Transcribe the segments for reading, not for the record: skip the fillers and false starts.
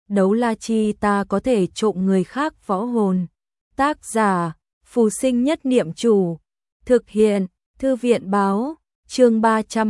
đấu la chi ta có thể trộm người khác võ hồn. Tác giả, Phù Sinh Nhất Niệm Chủ. Thực hiện, Thư viện báo, chương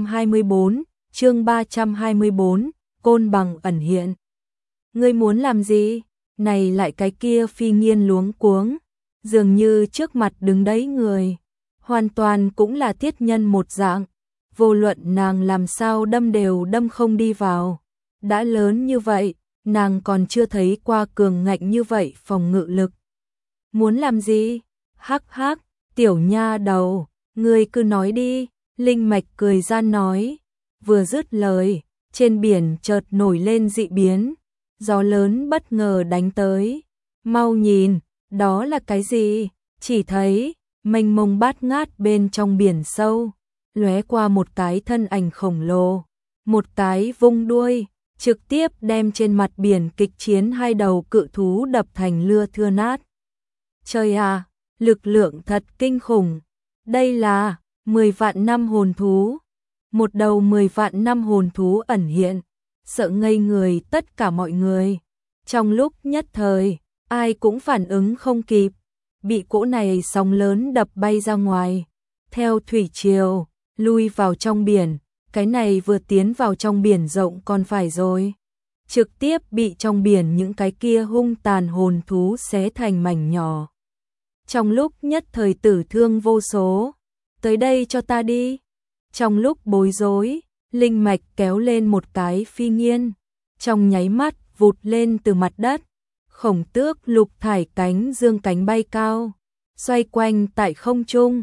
324, Côn Bằng ẩn hiện. Ngươi muốn làm gì? Này lại cái kia Phi Nghiên luống cuống, dường như trước mặt đứng đấy người, hoàn toàn cũng là thiết nhân một dạng, vô luận nàng làm sao đâm đều đâm không đi vào. Đã lớn như vậy, nàng còn chưa thấy qua cường ngạnh như vậy phòng ngự lực. Muốn làm gì? Hắc hắc, tiểu nha đầu, ngươi cứ nói đi, Linh Mạch cười gian nói. Vừa dứt lời, trên biển chợt nổi lên dị biến, gió lớn bất ngờ đánh tới. Mau nhìn, đó là cái gì? Chỉ thấy mênh mông bát ngát bên trong biển sâu, lóe qua một cái thân ảnh khổng lồ, một cái vung đuôi, trực tiếp đem trên mặt biển kịch chiến hai đầu cự thú đập thành lưa thưa nát. Trời à, lực lượng thật kinh khủng. Đây là 10 vạn năm hồn thú. Một đầu 10 vạn năm hồn thú ẩn hiện, sợ ngây người tất cả mọi người. Trong lúc nhất thời, ai cũng phản ứng không kịp, bị cỗ này sóng lớn đập bay ra ngoài, theo thủy triều, lui vào trong biển. Cái này vừa tiến vào trong biển rộng còn phải rồi, trực tiếp bị trong biển những cái kia hung tàn hồn thú xé thành mảnh nhỏ. Trong lúc nhất thời tử thương vô số. Tới đây cho ta đi. Trong lúc bối rối, Linh Mạch kéo lên một cái Phi Nghiên, trong nháy mắt vụt lên từ mặt đất. Khổng tước lục thải cánh dương cánh bay cao, xoay quanh tại không trung.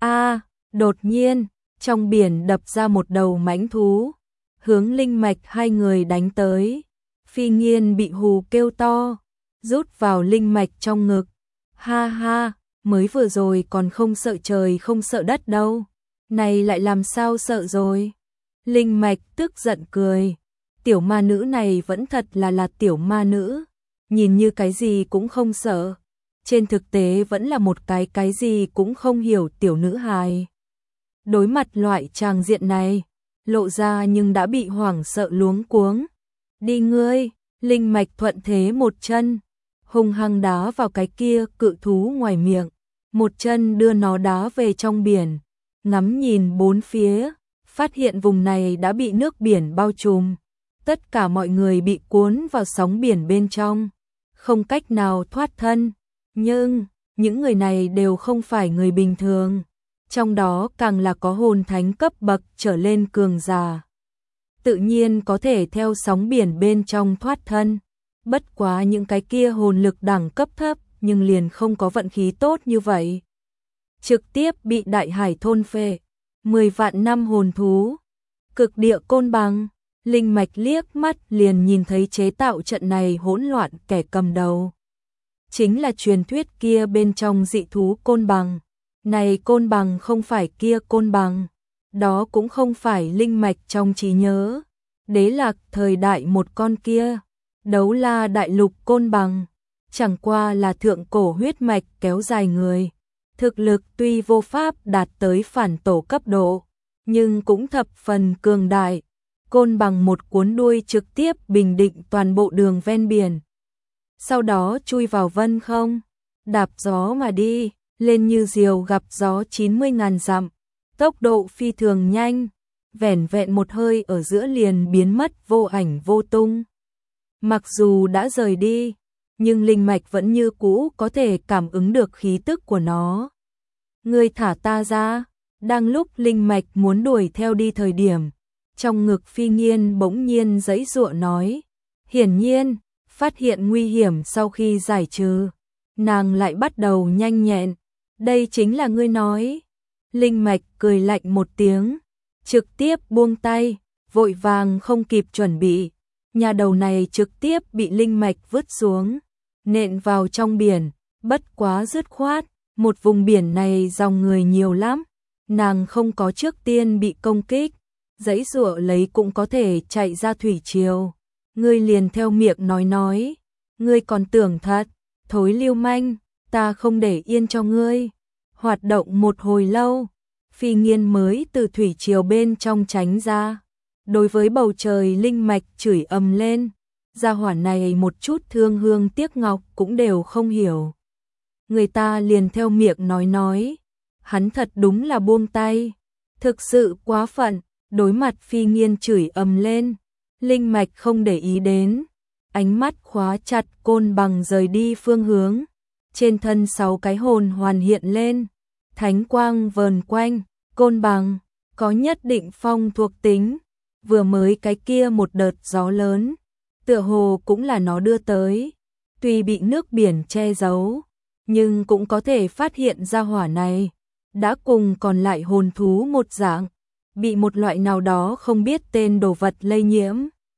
Đột nhiên, trong biển đập ra một đầu mãnh thú, hướng Linh Mạch hai người đánh tới. Phi Nghiên bị hù kêu to, rút vào Linh Mạch trong ngực. Ha ha, mới vừa rồi còn không sợ trời không sợ đất đâu, này lại làm sao sợ rồi? Linh Mạch tức giận cười, tiểu ma nữ này vẫn thật là tiểu ma nữ, nhìn như cái gì cũng không sợ, trên thực tế vẫn là một cái gì cũng không hiểu tiểu nữ hài. Đối mặt loại tràng diện này, lộ ra nhưng đã bị hoảng sợ luống cuống. Đi ngươi, Linh Mạch thuận thế một chân, hung hăng đá vào cái kia cự thú ngoài miệng, một chân đưa nó đá về trong biển. Ngắm nhìn bốn phía, phát hiện vùng này đã bị nước biển bao trùm, tất cả mọi người bị cuốn vào sóng biển bên trong, không cách nào thoát thân. Nhưng những người này đều không phải người bình thường, trong đó càng là có hồn thánh cấp bậc trở lên cường giả, tự nhiên có thể theo sóng biển bên trong thoát thân. Bất quá những cái kia hồn lực đẳng cấp thấp nhưng liền không có vận khí tốt như vậy, trực tiếp bị đại hải thôn phệ. 10 vạn năm hồn thú, cực địa côn bằng. Linh Mạch liếc mắt liền nhìn thấy chế tạo trận này hỗn loạn kẻ cầm đầu, chính là truyền thuyết kia bên trong dị thú côn bằng. Này côn bằng không phải kia côn bằng, đó cũng không phải Linh Mạch trong trí nhớ Đế Lạc thời đại một con kia, Đấu La đại lục côn bằng, chẳng qua là thượng cổ huyết mạch kéo dài người, thực lực tuy vô pháp đạt tới phản tổ cấp độ, nhưng cũng thập phần cường đại. Côn bằng một cuốn đuôi trực tiếp bình định toàn bộ đường ven biển, sau đó chui vào vân không, đạp gió mà đi, lên như diều gặp gió 90.000 dặm, tốc độ phi thường nhanh, vẻn vẹn một hơi ở giữa liền biến mất vô ảnh vô tung. Mặc dù đã rời đi, nhưng Linh Mạch vẫn như cũ có thể cảm ứng được khí tức của nó. Ngươi thả ta ra. Đang lúc Linh Mạch muốn đuổi theo đi thời điểm, trong ngực Phi Nghiên bỗng nhiên giãy giụa nói. Hiển nhiên, phát hiện nguy hiểm sau khi giải trừ, nàng lại bắt đầu nhanh nhẹn. Đây chính là ngươi nói. Linh Mạch cười lạnh một tiếng, trực tiếp buông tay, vội vàng không kịp chuẩn bị. Nhà đầu này trực tiếp bị Linh Mạch vứt xuống, nện vào trong biển, bất quá dứt khoát, một vùng biển này dòng người nhiều lắm, nàng không có trước tiên bị công kích, giãy giụa lấy cũng có thể chạy ra thủy triều. Ngươi liền theo miệng nói, ngươi còn tưởng thật, thối lưu manh, ta không để yên cho ngươi. Hoạt động một hồi lâu, Phi Nghiên mới từ thủy triều bên trong tránh ra. Đối với bầu trời Linh Mạch chửi ầm lên, Gia hỏa này một chút thương hương tiếc ngọc cũng đều không hiểu. Người ta liền theo miệng nói, hắn thật đúng là buông tay, thực sự quá phận. Đối mặt Phi Nghiên chửi ầm lên, Linh Mạch không để ý đến, ánh mắt khóa chặt côn bằng rời đi phương hướng. Trên thân 6 cái hồn hoàn hiện lên, thánh quang vờn quanh, côn bằng có nhất định phong thuộc tính, vừa mới cái kia một đợt gió lớn, tựa hồ cũng là nó đưa tới, tuy bị nước biển che giấu, nhưng cũng có thể phát hiện ra hỏa này đã cùng còn lại hồn thú một dạng, bị một loại nào đó không biết tên đồ vật lây nhiễm.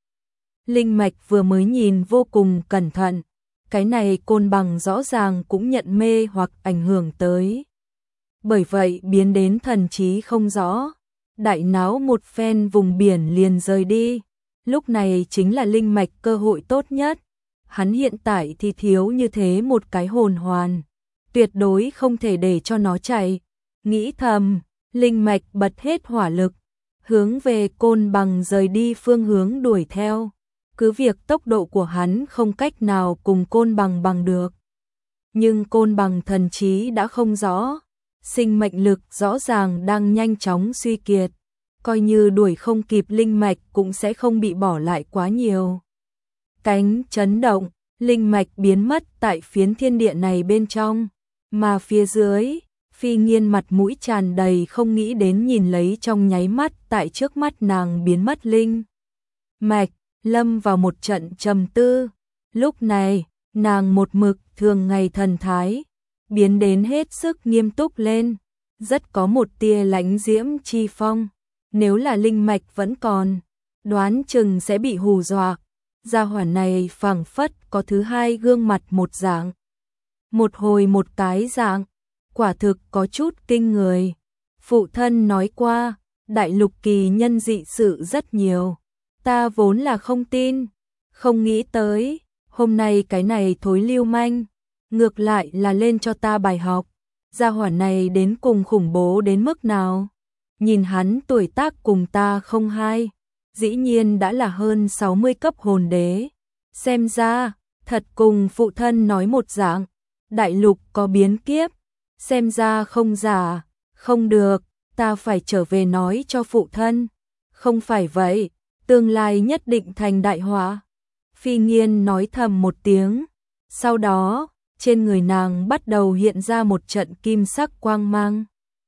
Linh Mạch vừa mới nhìn vô cùng cẩn thận, cái này côn bằng rõ ràng cũng nhận mê hoặc ảnh hưởng tới. Bởi vậy biến đến thần trí không rõ, đại náo một phen vùng biển liền rời đi. Lúc này chính là Linh Mạch cơ hội tốt nhất. Hắn hiện tại thì thiếu như thế một cái hồn hoàn, tuyệt đối không thể để cho nó chạy. Nghĩ thầm, Linh Mạch bật hết hỏa lực, hướng về côn bằng rời đi phương hướng đuổi theo. Cứ việc tốc độ của hắn không cách nào cùng côn bằng bằng được, nhưng côn bằng thần trí đã không rõ, sinh mệnh lực rõ ràng đang nhanh chóng suy kiệt, coi như đuổi không kịp Linh Mạch cũng sẽ không bị bỏ lại quá nhiều. Cánh chấn động, Linh Mạch biến mất tại phiến thiên địa này bên trong, mà phía dưới, Phi Nghiên mặt mũi tràn đầy không nghĩ đến nhìn lấy trong nháy mắt tại trước mắt nàng biến mất Linh Mạch, lâm vào một trận trầm tư. Lúc này, nàng một mực thường ngày thần thái, biến đến hết sức nghiêm túc lên, rất có một tia lãnh diễm chi phong. Nếu là Linh Mạch vẫn còn, đoán chừng sẽ bị hù dọa. Gia hỏa này phảng phất có thứ hai gương mặt một dạng, một hồi một cái dạng, quả thực có chút kinh người. Phụ thân nói qua, đại lục kỳ nhân dị sự rất nhiều, ta vốn là không tin, không nghĩ tới, hôm nay cái này thối lưu manh, ngược lại là lên cho ta bài học. Gia hỏa này đến cùng khủng bố đến mức nào? Nhìn hắn tuổi tác cùng ta không hai, dĩ nhiên đã là hơn 60 cấp hồn đế. Xem ra, thật cùng phụ thân nói một dạng, đại lục có biến kiếp, xem ra không giả, không được, ta phải trở về nói cho phụ thân. Không phải vậy, tương lai nhất định thành đại họa. Phi Nghiên nói thầm một tiếng, sau đó, trên người nàng bắt đầu hiện ra một trận kim sắc quang mang.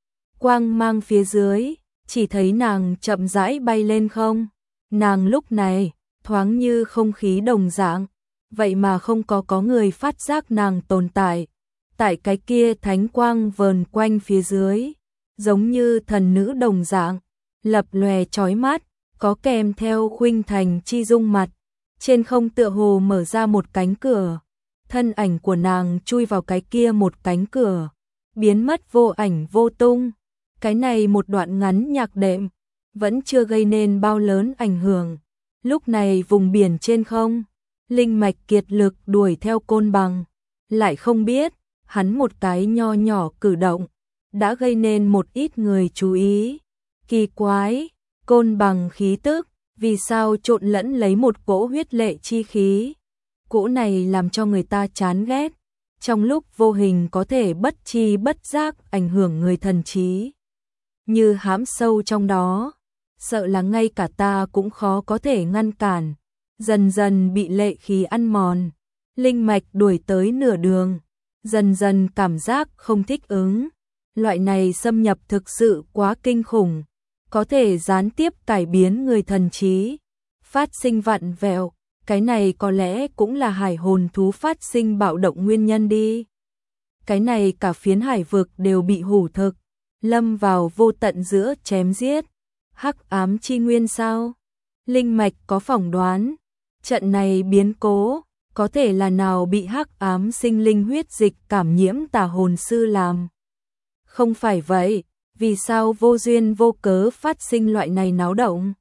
Quang mang phía dưới, chỉ thấy nàng chậm rãi bay lên không. Nàng lúc này, thoáng như không khí đồng dạng, vậy mà không có người phát giác nàng tồn tại. Tại cái kia thánh quang vờn quanh phía dưới, giống như thần nữ đồng dạng, lập lòe chói mắt, có kèm theo khuynh thành chi dung mặt. Trên không tựa hồ mở ra một cánh cửa, thân ảnh của nàng chui vào cái kia một cánh cửa, biến mất vô ảnh vô tung. Cái này một đoạn ngắn nhạc đệm, vẫn chưa gây nên bao lớn ảnh hưởng. Lúc này vùng biển trên không, Linh Mạch kiệt lực đuổi theo côn bằng, lại không biết, hắn một cái nho nhỏ cử động, đã gây nên một ít người chú ý. Kỳ quái, côn bằng khí tức, vì sao trộn lẫn lấy một cỗ huyết lệ chi khí? Cỗ này làm cho người ta chán ghét, trong lúc vô hình có thể bất chi bất giác ảnh hưởng người thần trí. Như hãm sâu trong đó, sợ là ngay cả ta cũng khó có thể ngăn cản, dần dần bị lệ khí ăn mòn. Linh Mạch đuổi tới nửa đường, dần dần cảm giác không thích ứng. Loại này xâm nhập thực sự quá kinh khủng, có thể gián tiếp cải biến người thần trí, phát sinh vặn vẹo. Cái này có lẽ cũng là hải hồn thú phát sinh bạo động nguyên nhân đi. Cái này cả phiến hải vực đều bị hủ thực, lâm vào vô tận giữa chém giết. Hắc ám chi nguyên sao? Linh Mạch có phỏng đoán, trận này biến cố, có thể là nào bị hắc ám sinh linh huyết dịch cảm nhiễm tà hồn sư làm. Không phải vậy, vì sao vô duyên vô cớ phát sinh loại này náo động?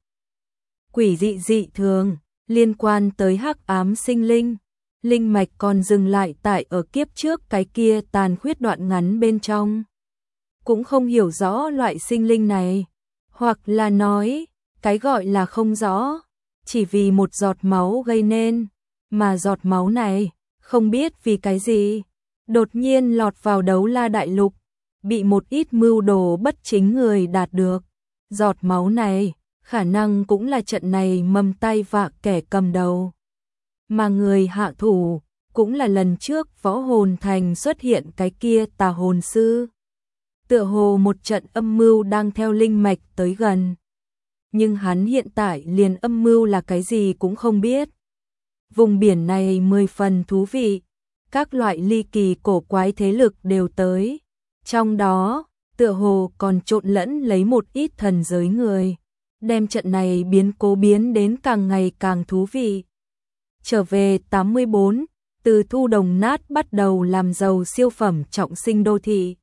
Quỷ dị dị thường, liên quan tới hắc ám sinh linh. Linh Mạch còn dừng lại tại ở kiếp trước cái kia tàn khuyết đoạn ngắn bên trong. Cũng không hiểu rõ loại sinh linh này, hoặc là nói, cái gọi là không rõ, chỉ vì một giọt máu gây nên, Mà giọt máu này, không biết vì cái gì, đột nhiên lọt vào Đấu La Đại Lục, bị một ít mưu đồ bất chính người đạt được. Giọt máu này, khả năng cũng là trận này mầm tay vạ kẻ cầm đầu. Mà người hạ thủ, cũng là lần trước Võ Hồn Thành xuất hiện cái kia Tà Hồn Sư. Tựa hồ một trận âm mưu đang theo linh mạch tới gần. Nhưng hắn hiện tại liền âm mưu là cái gì cũng không biết. Vùng biển này 10 phần thú vị, các loại ly kỳ cổ quái thế lực đều tới. Trong đó, tựa hồ còn trộn lẫn lấy một ít thần giới người, đem trận này biến cố biến đến càng ngày càng thú vị. Trở về 84, từ thu đồng nát bắt đầu làm giàu siêu phẩm trọng sinh đô thị.